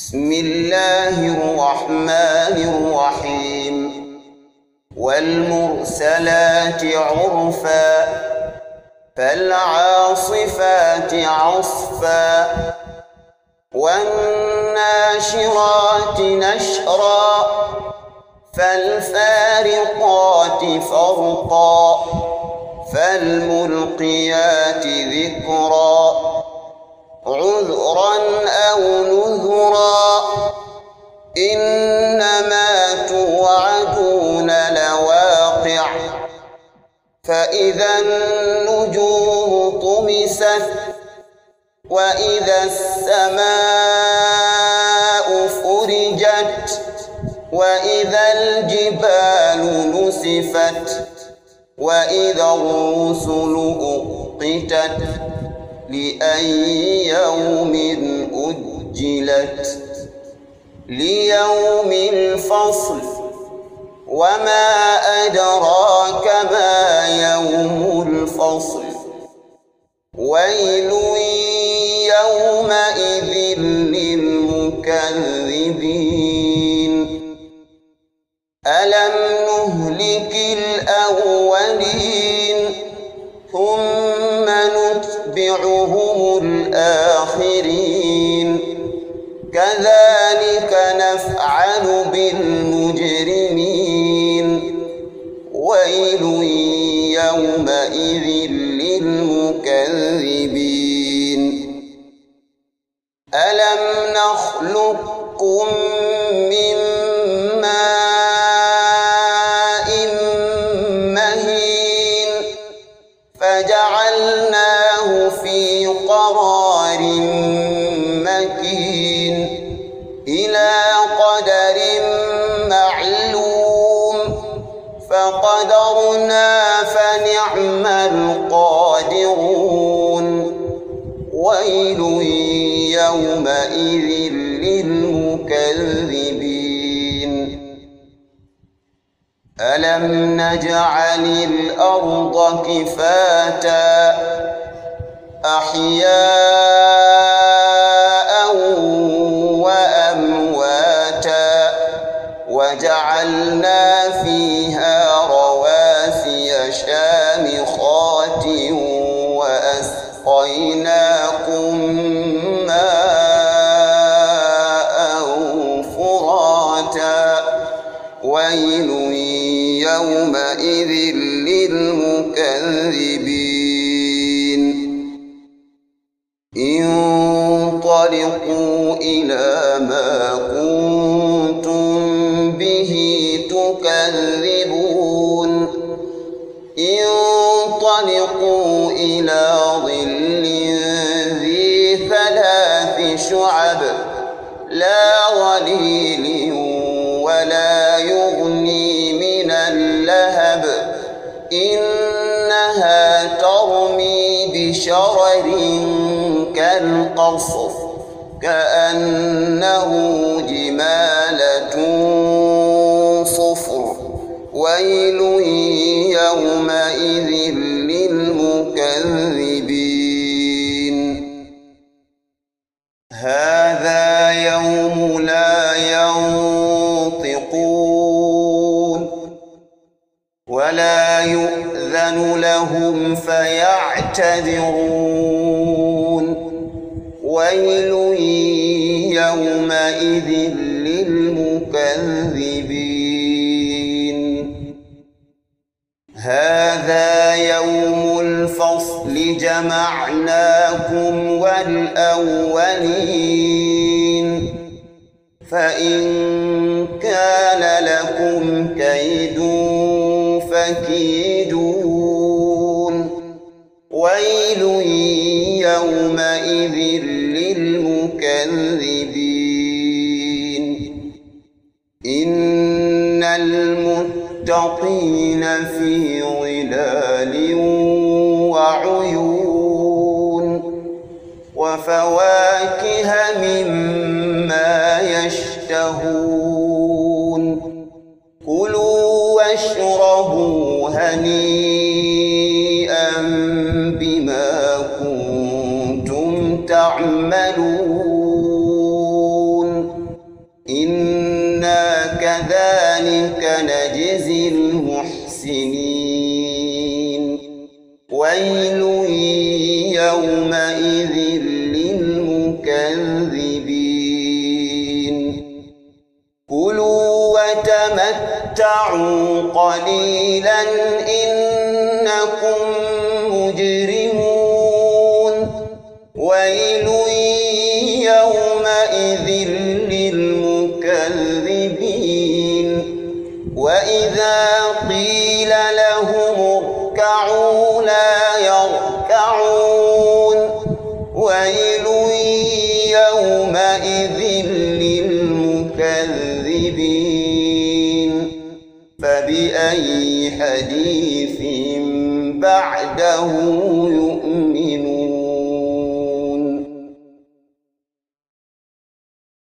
بسم الله الرحمن الرحيم والمرسلات عرفا فالعاصفات عصفا والناشرات نشرا فالفارقات فرقا فالملقيات ذكرا عذرا أو نذرا إنما توعدون لواقع فإذا النجوم طمست وإذا السماء فرجت وإذا الجبال نسفت وإذا الرسل أقتت لأي يوم أجلت ليوم الفصل وما أدراك ما يوم الفصل ويل يومئذ للمكذبين ألم نهلك الأولين ثم نتبعهم الآخرين كذلك نفعل بالمجرمين ويل يومئذ للمكذبين ألم نخلقكم من ماء مهين فجعلناه في قرار مكين إلى قدر معلوم فقدرنا فنعم القادرون ويل يومئذ للمكذبين ألم نجعل الأرض كفاتا أحياء وأمواتا وجعلنا فيها رواسي شامخات وأسقيناكم ماء فراتا ويل يومئذ للمكذبين انطلقوا إلى ما كنتم به تكذبون انطلقوا إلى ظل ذي ثلاث شعب لا ظليل ولا يغني من اللهب إنها ترمي بشرر كالقصر كأنه جمالة صفر ويل يومئذ للمكذبين هذا يوم لا ينطقون ولا يؤذن لهم فيعتذرون ويل يومئذ للمكذبين هذا يوم الفصل جمعناكم والأولين فإن كان لكم كيد فكيدون ويل يومئذ للمكذبين إن المتقين في ظلال وعيون وفواكه مما يشتهون كلوا واشربوا هنيئا بما كنتم تعملون نجزي المحسنين ويل يومئذ للمكذبين كلوا وتمتعوا قليلا إنكم مجرمون ويل يومئذ للمكذبين وإذا قيل لهم اركعوا لا يركعون ويل يومئذ للمكذبين فبأي حديث بعده